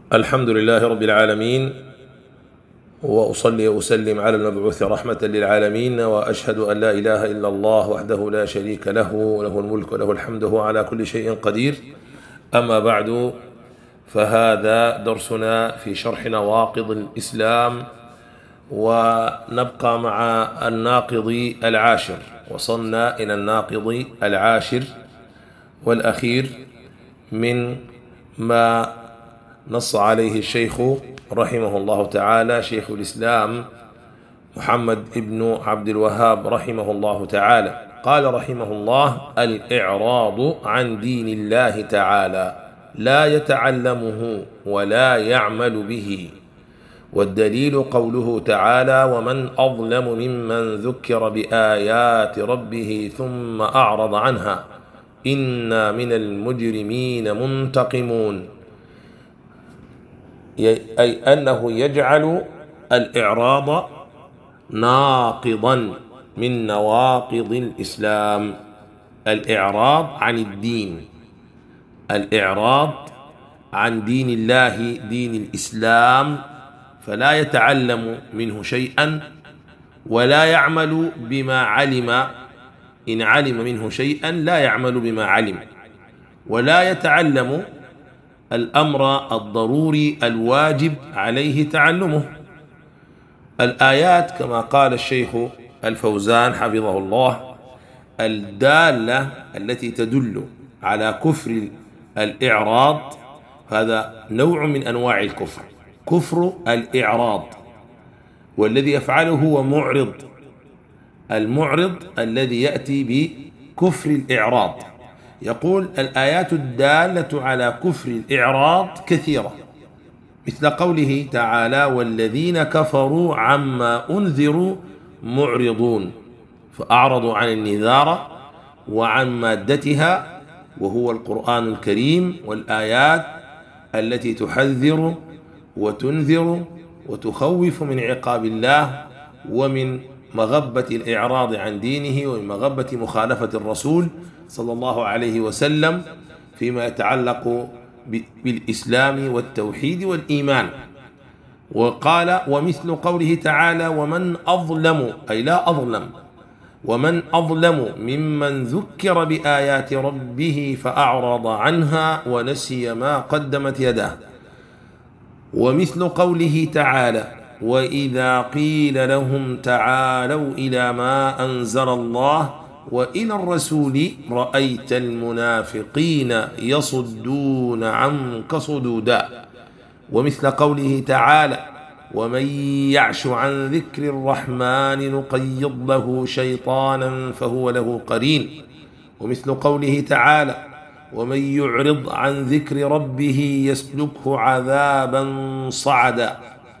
الحمد لله رب العالمين، وأصلي وأسلم على المبعوث رحمة للعالمين، وأشهد أن لا إله إلا الله وحده لا شريك له، له الملك وله الحمد وهو على كل شيء قدير. أما بعد، فهذا درسنا في شرح نواقض الإسلام، ونبقى مع الناقض العاشر. وصلنا إلى الناقض العاشر والأخير من ما نص عليه الشيخ رحمه الله تعالى، شيخ الإسلام محمد بن عبد الوهاب رحمه الله تعالى. قال رحمه الله: الإعراض عن دين الله تعالى، لا يتعلمه ولا يعمل به. والدليل قوله تعالى: ومن أظلم ممن ذكر بآيات ربه ثم أعرض عنها إنا من المجرمين منتقمون. أي أنه يجعل الإعراض ناقضا من نواقض الإسلام. الإعراض عن الدين، الإعراض عن دين الله، دين الإسلام، فلا يتعلم منه شيئا ولا يعمل بما علم. إن علم منه شيئا لا يعمل بما علم، ولا يتعلم الأمر الضروري الواجب عليه تعلمه. الآيات كما قال الشيخ الفوزان حفظه الله، الدالة التي تدل على كفر الإعراض، هذا نوع من أنواع الكفر، كفر الإعراض. والذي يفعله هو معرض، المعرض الذي يأتي بكفر الإعراض. يقول: الآيات الدالة على كفر الإعراض كثيرة، مثل قوله تعالى: والذين كفروا عما أنذروا معرضون، فأعرضوا عن النذارة وعن مادتها، وهو القرآن الكريم والآيات التي تحذر وتنذر وتخوف من عقاب الله، ومن مغبة الإعراض عن دينه، ومن مغبة مخالفة الرسول صلى الله عليه وسلم فيما يتعلق بالإسلام والتوحيد والإيمان. وقال: ومثل قوله تعالى: ومن أظلم، أي لا أظلم، ومن أظلم ممن ذكر بآيات ربه فأعرض عنها ونسي ما قدمت يداه. ومثل قوله تعالى: وإذا قيل لهم تعالوا إلى ما أنزل الله وإلى الرسول رأيت المنافقين يصدون عنك صدودا. ومثل قوله تعالى: ومن يعش عن ذكر الرحمن نقيض له شيطانا فهو له قرين. ومثل قوله تعالى: ومن يعرض عن ذكر ربه يسلكه عذابا صعدا.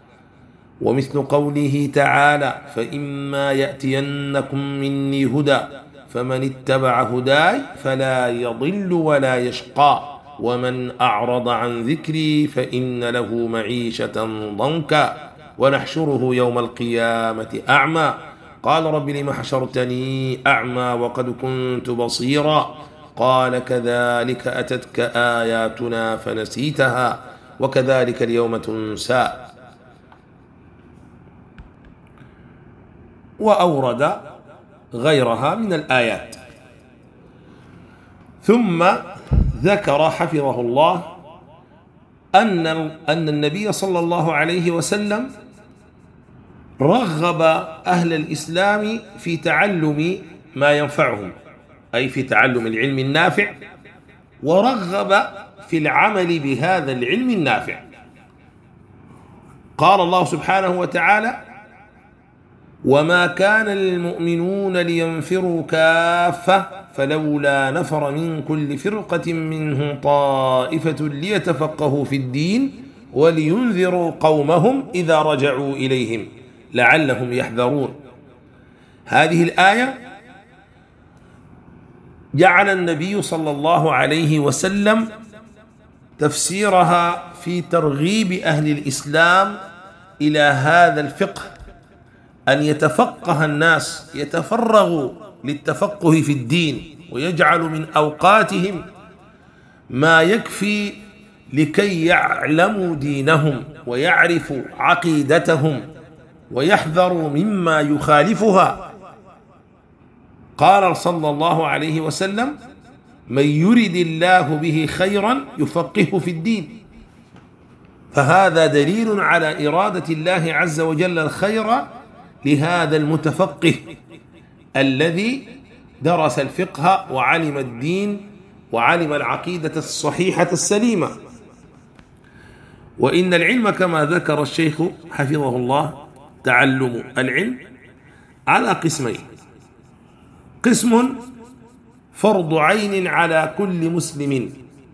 ومثل قوله تعالى: فإما يأتينكم مني هدى فمن اتبع هداي فلا يضل ولا يشقى ومن أعرض عن ذكري فإن له معيشة ضنكا ونحشره يوم القيامة أعمى قال رب لم حشرتني أعمى وقد كنت بصيرا قال كذلك أتتك آياتنا فنسيتها وكذلك اليوم تنسى. وأورد غيرها من الآيات. ثم ذكر حفظه الله أن النبي صلى الله عليه وسلم رغب أهل الإسلام في تعلم ما ينفعهم، أي في تعلم العلم النافع، ورغب في العمل بهذا العلم النافع. قال الله سبحانه وتعالى: وما كان للمؤمنون لينفروا كافة فلولا نفر من كل فرقة منهم طائفة ليتفقهوا في الدين ولينذروا قومهم إذا رجعوا إليهم لعلهم يحذرون. هذه الآية جعل النبي صلى الله عليه وسلم تفسيرها في ترغيب أهل الإسلام إلى هذا الفقه، أن يتفقه الناس، يتفرغوا للتفقه في الدين، ويجعل من أوقاتهم ما يكفي لكي يعلموا دينهم ويعرفوا عقيدتهم ويحذروا مما يخالفها. قال صلى الله عليه وسلم: من يرد الله به خيرا يفقهه في الدين. فهذا دليل على إرادة الله عز وجل الخير لهذا المتفقه الذي درس الفقه وعلم الدين وعلم العقيدة الصحيحة السليمة. وإن العلم كما ذكر الشيخ حفظه الله تعلم العلم على قسمين: قسم فرض عين على كل مسلم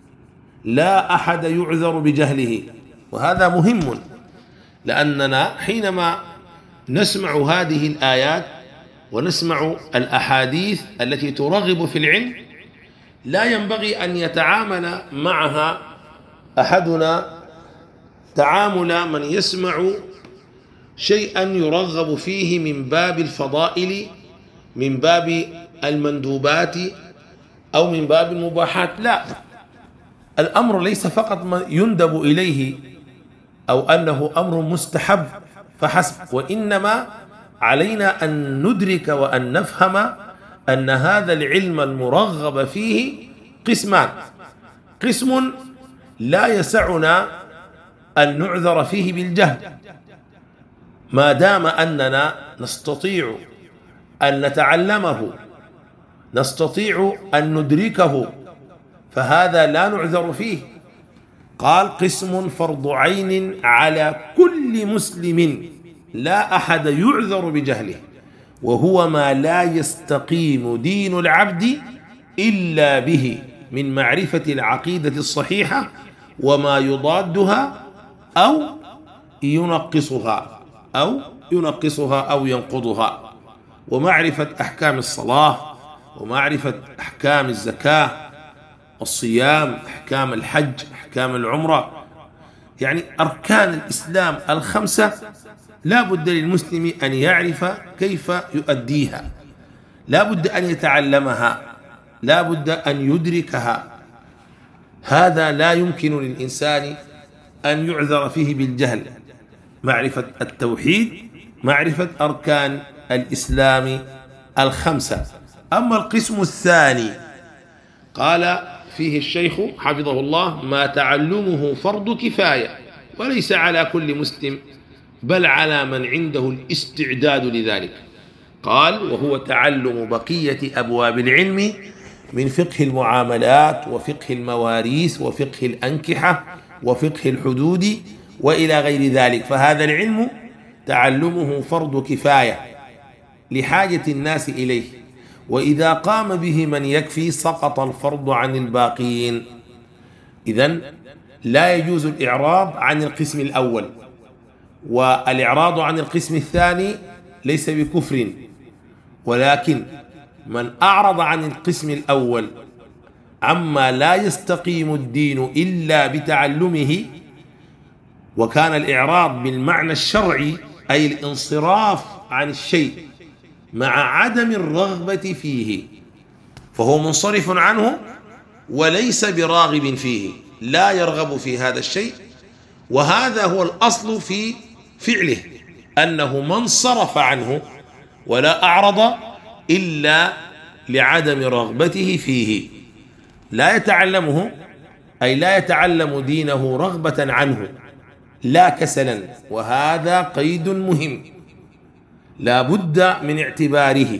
لا أحد يعذر بجهله، وهذا مهم، لأننا حينما نسمع هذه الآيات ونسمع الأحاديث التي ترغب في العلم لا ينبغي أن يتعامل معها أحدنا تعامل من يسمع شيئا يرغب فيه من باب الفضائل، من باب المندوبات، أو من باب المباحات. لا، الأمر ليس فقط ما يندب إليه أو أنه أمر مستحب فحسب، وإنما علينا أن ندرك وأن نفهم أن هذا العلم المرغب فيه قسمان: قسم لا يسعنا أن نعذر فيه بالجهل ما دام أننا نستطيع أن نتعلمه، نستطيع أن ندركه، فهذا لا نعذر فيه. قال: قسم فرض عين على كل مسلم لا أحد يعذر بجهله، وهو ما لا يستقيم دين العبد إلا به من معرفة العقيدة الصحيحة وما يضادها أو ينقصها أو ينقضها، ومعرفة أحكام الصلاة، ومعرفة أحكام الزكاة، الصيام، أحكام الحج، أحكام العمرة، يعني أركان الإسلام الخمسة لا بد للمسلم أن يعرف كيف يؤديها، لا بد أن يتعلمها، لا بد أن يدركها. هذا لا يمكن للإنسان أن يعذر فيه بالجهل: معرفة التوحيد، معرفة أركان الإسلام الخمسة. أما القسم الثاني قال فيه الشيخ حفظه الله: ما تعلمه فرض كفاية وليس على كل مسلم بل على من عنده الاستعداد لذلك. قال: وهو تعلم بقية أبواب العلم من فقه المعاملات وفقه المواريث وفقه الأنكحة وفقه الحدود وإلى غير ذلك. فهذا العلم تعلمه فرض كفاية لحاجة الناس إليه، وإذا قام به من يكفي سقط الفرض عن الباقين. إذن لا يجوز الإعراض عن القسم الأول، والإعراض عن القسم الثاني ليس بكفر، ولكن من أعرض عن القسم الأول عما لا يستقيم الدين إلا بتعلمه، وكان الإعراض بالمعنى الشرعي أي الانصراف عن الشيء مع عدم الرغبة فيه، فهو منصرف عنه وليس براغب فيه، لا يرغب في هذا الشيء، وهذا هو الأصل في فعله، أنه من صرف عنه ولا أعرض إلا لعدم رغبته فيه، لا يتعلمه أي لا يتعلم دينه رغبة عنه لا كسلا، وهذا قيد مهم لا بد من اعتباره.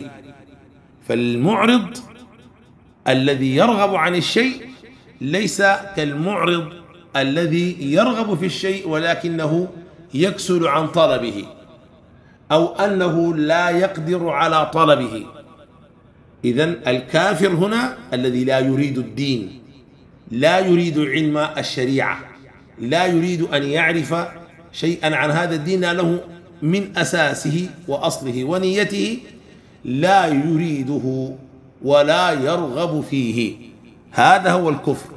فالمعرض الذي يرغب عن الشيء ليس كالمعرض الذي يرغب في الشيء ولكنه يكسل عن طلبه، أو أنه لا يقدر على طلبه. إذن الكافر هنا الذي لا يريد الدين، لا يريد علم الشريعة، لا يريد أن يعرف شيئا عن هذا الدين له من أساسه وأصله ونيته، لا يريده ولا يرغب فيه، هذا هو الكفر.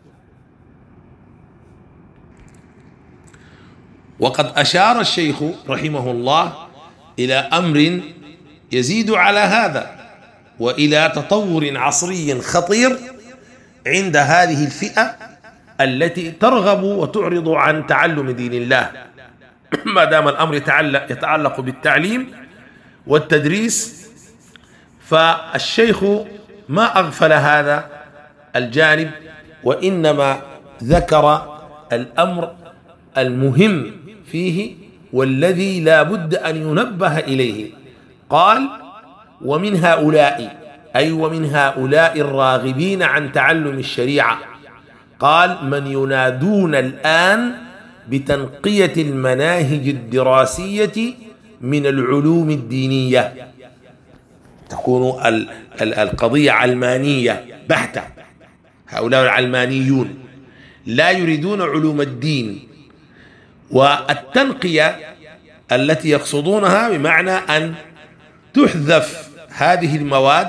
وقد أشار الشيخ رحمه الله إلى أمر يزيد على هذا، وإلى تطور عصري خطير عند هذه الفئة التي ترغب وتعرض عن تعلم دين الله ما دام الأمر يتعلق بالتعليم والتدريس. فالشيخ ما أغفل هذا الجانب، وإنما ذكر الأمر المهم فيه والذي لا بد أن ينبه إليه. قال: ومن هؤلاء، أي ومن هؤلاء الراغبين عن تعلم الشريعة، قال: من ينادون الآن بتنقية المناهج الدراسية من العلوم الدينية، تكون القضية علمانية بحتة. هؤلاء العلمانيون لا يريدون علوم الدين، والتنقية التي يقصدونها بمعنى أن تحذف هذه المواد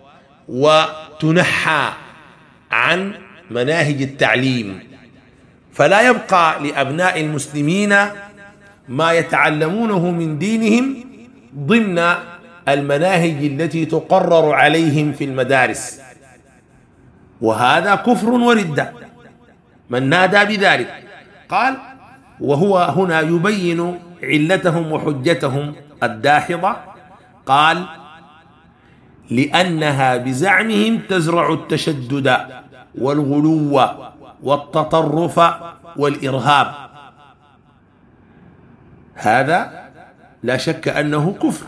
وتنحى عن مناهج التعليم، فلا يبقى لأبناء المسلمين ما يتعلمونه من دينهم ضمن المناهج التي تقرر عليهم في المدارس، وهذا كفر وردة من نادى بذلك. قال: وهو هنا يبين علتهم وحجتهم الداحضة. قال: لأنها بزعمهم تزرع التشدد والغلو والتطرف والإرهاب. هذا لا شك أنه كفر،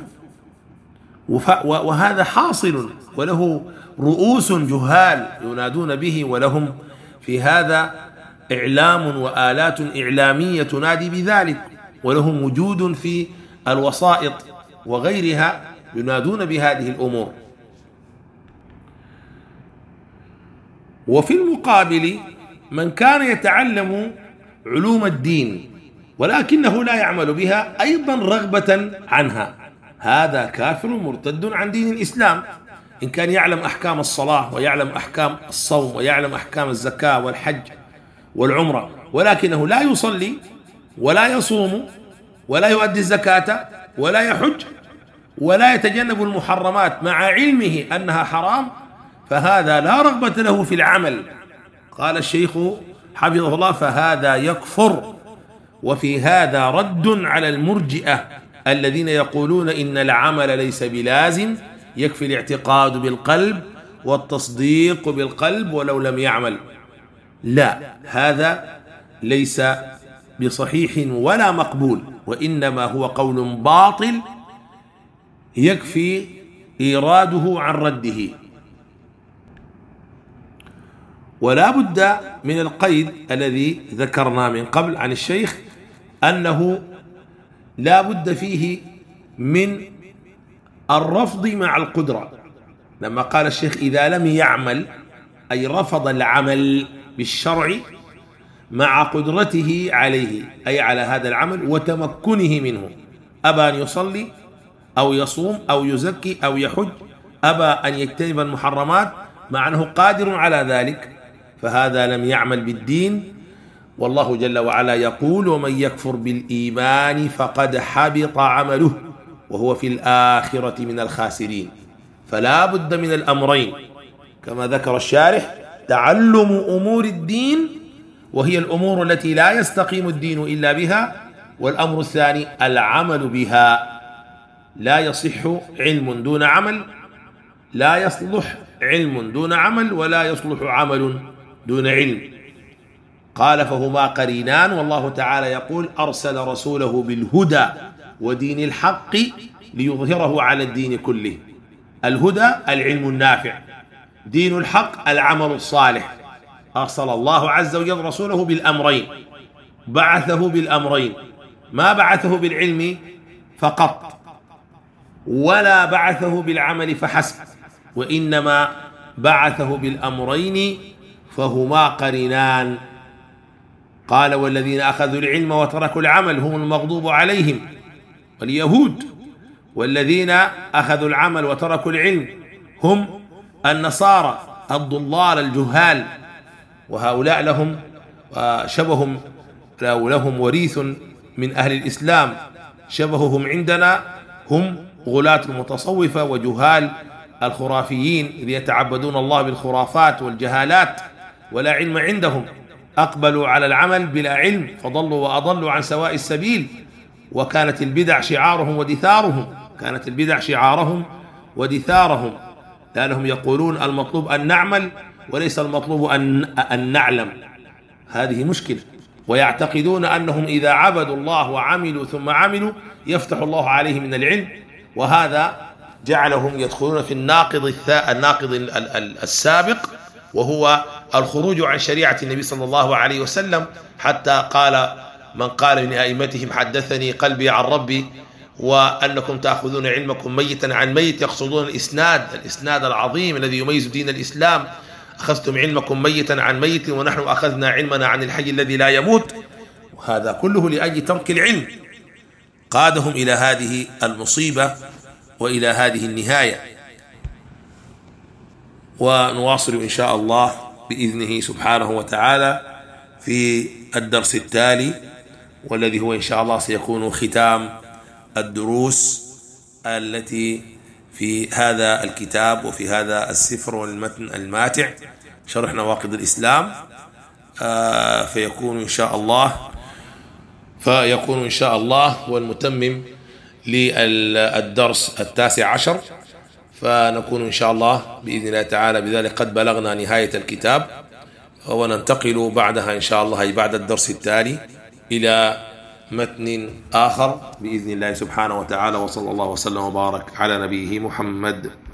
وهذا حاصل، وله رؤوس جهال ينادون به، ولهم في هذا إعلام وآلات إعلامية تنادي بذلك، ولهم وجود في الوسائط وغيرها ينادون بهذه الأمور. وفي المقابل من كان يتعلم علوم الدين ولكنه لا يعمل بها أيضا رغبة عنها، هذا كافر مرتد عن دين الإسلام. إن كان يعلم أحكام الصلاة ويعلم أحكام الصوم ويعلم أحكام الزكاة والحج والعمرة، ولكنه لا يصلي ولا يصوم ولا يؤدي الزكاة ولا يحج ولا يتجنب المحرمات مع علمه أنها حرام، فهذا لا رغبة له في العمل. قال الشيخ حفظه الله: فهذا يكفر. وفي هذا رد على المرجئة الذين يقولون إن العمل ليس بلازم، يكفي الاعتقاد بالقلب والتصديق بالقلب ولو لم يعمل. لا، هذا ليس بصحيح ولا مقبول، وإنما هو قول باطل يكفي إيراده عن رده. ولا بد من القيد الذي ذكرنا من قبل عن الشيخ، أنه لا بد فيه من الرفض مع القدرة. لما قال الشيخ: إذا لم يعمل، أي رفض العمل بالشرع مع قدرته عليه، أي على هذا العمل وتمكنه منه. أبى أن يصلي أو يصوم أو يزكي أو يحج، أبى أن يجتنب المحرمات مع أنه قادر على ذلك، فهذا لم يعمل بالدين. والله جل وعلا يقول: ومن يكفر بالإيمان فقد حبط عمله وهو في الآخرة من الخاسرين. فلا بد من الأمرين كما ذكر الشارح: تعلم أمور الدين وهي الأمور التي لا يستقيم الدين إلا بها، والأمر الثاني العمل بها. لا يصح علم دون عمل، لا يصلح علم دون عمل، ولا يصلح عمل دون علم. قال: فهما قرينان. والله تعالى يقول: أرسل رسوله بالهدى ودين الحق ليظهره على الدين كله. الهدى العلم النافع، دين الحق العمل الصالح. أرسل الله عز وجل رسوله بالأمرين، بعثه بالأمرين، ما بعثه بالعلم فقط ولا بعثه بالعمل فحسب، وإنما بعثه بالأمرين، فهما قرينان. قال: والذين أخذوا العلم وتركوا العمل هم المغضوب عليهم، واليهود. والذين أخذوا العمل وتركوا العلم هم النصارى الضلال الجهال، وهؤلاء لهم شبه لهم وريث من أهل الإسلام. شبههم عندنا هم غلاة المتصوفة وجهال الخرافيين، إذ يتعبدون الله بالخرافات والجهالات ولا علم عندهم. أقبلوا على العمل بلا علم فضلوا وأضلوا عن سواء السبيل. وكانت البدع شعارهم ودثارهم، كانت البدع شعارهم ودثارهم، لأنهم يقولون المطلوب أن نعمل وليس المطلوب أن نعلم. هذه مشكلة. ويعتقدون أنهم إذا عبدوا الله وعملوا ثم عملوا يفتح الله عليهم من العلم، وهذا جعلهم يدخلون في الناقض السابق، وهو الخروج عن شريعة النبي صلى الله عليه وسلم. حتى قال من قال من أئمتهم حدثني قلبي عن ربي، وأنكم تأخذون علمكم ميتا عن ميت، يقصدون الإسناد العظيم الذي يميز دين الإسلام. أخذتم علمكم ميتا عن ميت ونحن أخذنا علمنا عن الحي الذي لا يموت. وهذا كله لأجل ترك العلم قادهم إلى هذه المصيبة وإلى هذه النهاية. ونواصل إن شاء الله بإذنه سبحانه وتعالى في الدرس التالي، والذي هو إن شاء الله سيكون ختام الدروس التي في هذا الكتاب وفي هذا السفر والمتن الماتع شرح نواقض الإسلام. فيكون إن شاء الله هو المتمم للدرس 19، فنكون إن شاء الله بإذن الله تعالى بذلك قد بلغنا نهاية الكتاب، وننتقل بعدها إن شاء الله بعد الدرس التالي إلى متن آخر بإذن الله سبحانه وتعالى. وصلى الله وسلم وبارك على نبيه محمد.